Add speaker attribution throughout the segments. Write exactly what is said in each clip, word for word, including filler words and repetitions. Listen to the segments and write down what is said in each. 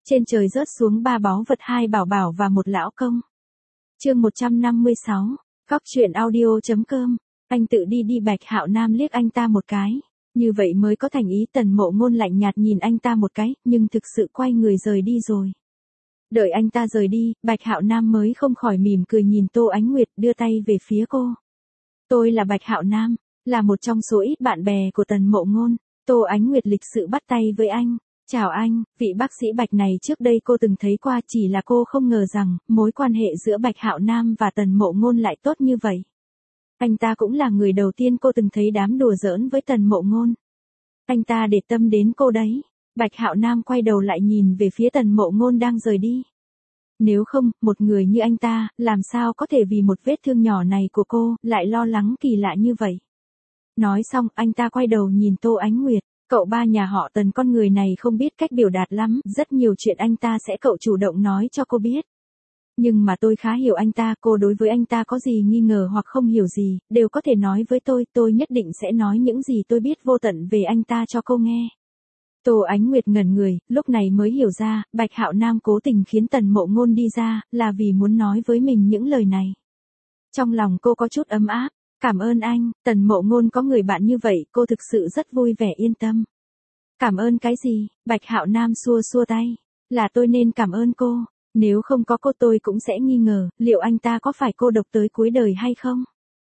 Speaker 1: Trên trời rớt xuống ba báu vật, hai bảo bảo và một lão công. Chương một trăm năm mươi sáu, Góc truyện audio.com. Anh tự đi đi. Bạch Hạo Nam liếc anh ta một cái, như vậy mới có thành ý. Tần Mộ Ngôn lạnh nhạt nhìn anh ta một cái, nhưng thực sự quay người rời đi rồi. Đợi anh ta rời đi, Bạch Hạo Nam mới không khỏi mỉm cười nhìn Tô Ánh Nguyệt, đưa tay về phía cô. Tôi là Bạch Hạo Nam, là một trong số ít bạn bè của Tần Mộ Ngôn. Tô Ánh Nguyệt lịch sự bắt tay với anh. Chào anh, vị bác sĩ Bạch này trước đây cô từng thấy qua, chỉ là cô không ngờ rằng mối quan hệ giữa Bạch Hạo Nam và Tần Mộ Ngôn lại tốt như vậy. Anh ta cũng là người đầu tiên cô từng thấy đám đùa giỡn với Tần Mộ Ngôn. Anh ta để tâm đến cô đấy. Bạch Hạo Nam quay đầu lại nhìn về phía Tần Mộ Ngôn đang rời đi. Nếu không, một người như anh ta, làm sao có thể vì một vết thương nhỏ này của cô, lại lo lắng kỳ lạ như vậy. Nói xong, anh ta quay đầu nhìn Tô Ánh Nguyệt. Cậu ba nhà họ Tần con người này không biết cách biểu đạt lắm, rất nhiều chuyện anh ta sẽ cậu chủ động nói cho cô biết. Nhưng mà tôi khá hiểu anh ta, cô đối với anh ta có gì nghi ngờ hoặc không hiểu gì, đều có thể nói với tôi, tôi nhất định sẽ nói những gì tôi biết vô tận về anh ta cho cô nghe. Tô Ánh Nguyệt ngẩn người, lúc này mới hiểu ra, Bạch Hạo Nam cố tình khiến Tần Mộ Ngôn đi ra, là vì muốn nói với mình những lời này. Trong lòng cô có chút ấm áp. Cảm ơn anh, Tần Mộ Ngôn có người bạn như vậy, cô thực sự rất vui vẻ yên tâm. Cảm ơn cái gì? Bạch Hạo Nam xua xua tay. Là tôi nên cảm ơn cô, nếu không có cô tôi cũng sẽ nghi ngờ, liệu anh ta có phải cô độc tới cuối đời hay không?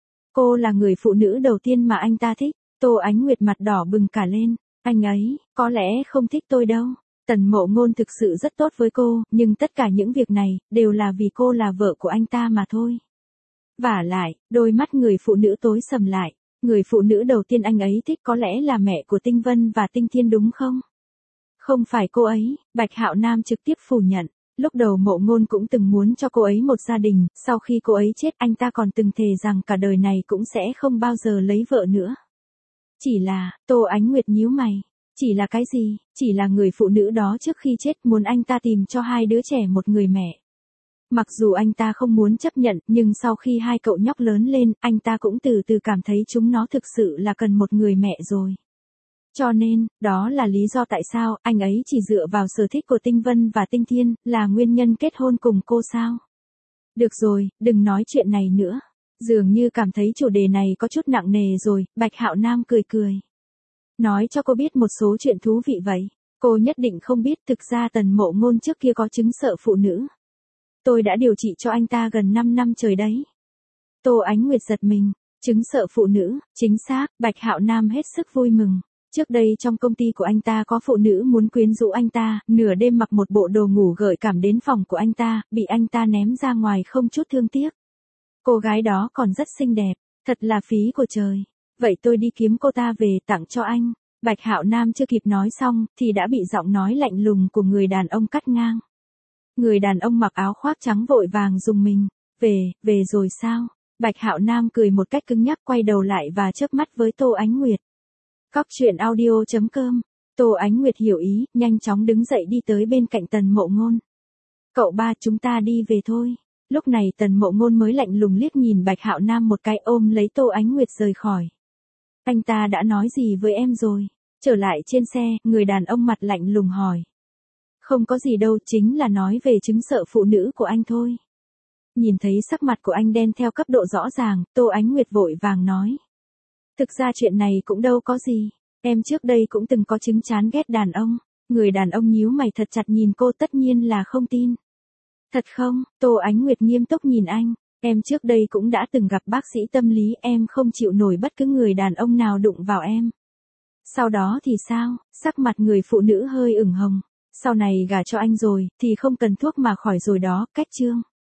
Speaker 1: Cô là người phụ nữ đầu tiên mà anh ta thích. Tô Ánh Nguyệt mặt đỏ bừng cả lên. Anh ấy, có lẽ không thích tôi đâu. Tần Mộ Ngôn thực sự rất tốt với cô, nhưng tất cả những việc này, đều là vì cô là vợ của anh ta mà thôi. Vả lại, đôi mắt người phụ nữ tối sầm lại, người phụ nữ đầu tiên anh ấy thích có lẽ là mẹ của Tinh Vân và Tinh Thiên đúng không? Không phải cô ấy, Bạch Hạo Nam trực tiếp phủ nhận. Lúc đầu Mộ Ngôn cũng từng muốn cho cô ấy một gia đình, sau khi cô ấy chết anh ta còn từng thề rằng cả đời này cũng sẽ không bao giờ lấy vợ nữa. Chỉ là, Tô Ánh Nguyệt nhíu mày, chỉ là cái gì? Chỉ là người phụ nữ đó trước khi chết muốn anh ta tìm cho hai đứa trẻ một người mẹ. Mặc dù anh ta không muốn chấp nhận, nhưng sau khi hai cậu nhóc lớn lên, anh ta cũng từ từ cảm thấy chúng nó thực sự là cần một người mẹ rồi. Cho nên, đó là lý do tại sao anh ấy chỉ dựa vào sở thích của Tinh Vân và Tinh Thiên, là nguyên nhân kết hôn cùng cô sao? Được rồi, đừng nói chuyện này nữa. Dường như cảm thấy chủ đề này có chút nặng nề rồi, Bạch Hạo Nam cười cười. Nói cho cô biết một số chuyện thú vị vậy. Cô nhất định không biết thực ra Tần Mộ Ngôn trước kia có chứng sợ phụ nữ. Tôi đã điều trị cho anh ta gần năm năm trời đấy. Tô Ánh Nguyệt giật mình, chứng sợ phụ nữ, chính xác, Bạch Hạo Nam hết sức vui mừng. Trước đây trong công ty của anh ta có phụ nữ muốn quyến rũ anh ta, nửa đêm mặc một bộ đồ ngủ gợi cảm đến phòng của anh ta, bị anh ta ném ra ngoài không chút thương tiếc. Cô gái đó còn rất xinh đẹp, thật là phí của trời. Vậy tôi đi kiếm cô ta về tặng cho anh. Bạch Hạo Nam chưa kịp nói xong, thì đã bị giọng nói lạnh lùng của người đàn ông cắt ngang. Người đàn ông mặc áo khoác trắng vội vàng rùng mình. Về, về rồi sao? Bạch Hạo Nam cười một cách cứng nhắc quay đầu lại và chớp mắt với Tô Ánh Nguyệt. Góc truyện audio.com. Tô Ánh Nguyệt hiểu ý, nhanh chóng đứng dậy đi tới bên cạnh Tần Mộ Ngôn. Cậu ba, chúng ta đi về thôi. Lúc này Tần Mộ Ngôn mới lạnh lùng liếc nhìn Bạch Hạo Nam một cái, ôm lấy Tô Ánh Nguyệt rời khỏi. Anh ta đã nói gì với em rồi? Trở lại trên xe, người đàn ông mặt lạnh lùng hỏi. Không có gì đâu, chính là nói về chứng sợ phụ nữ của anh thôi. Nhìn thấy sắc mặt của anh đen theo cấp độ rõ ràng, Tô Ánh Nguyệt vội vàng nói. Thực ra chuyện này cũng đâu có gì, em trước đây cũng từng có chứng chán ghét đàn ông. Người đàn ông nhíu mày thật chặt nhìn cô, tất nhiên là không tin. Thật không? Tô Ánh Nguyệt nghiêm túc nhìn anh. Em trước đây cũng đã từng gặp bác sĩ tâm lý, em không chịu nổi bất cứ người đàn ông nào đụng vào em. Sau đó thì sao? Sắc mặt người phụ nữ hơi ửng hồng. Sau này gả cho anh rồi, thì không cần thuốc mà khỏi rồi đó, cách chương.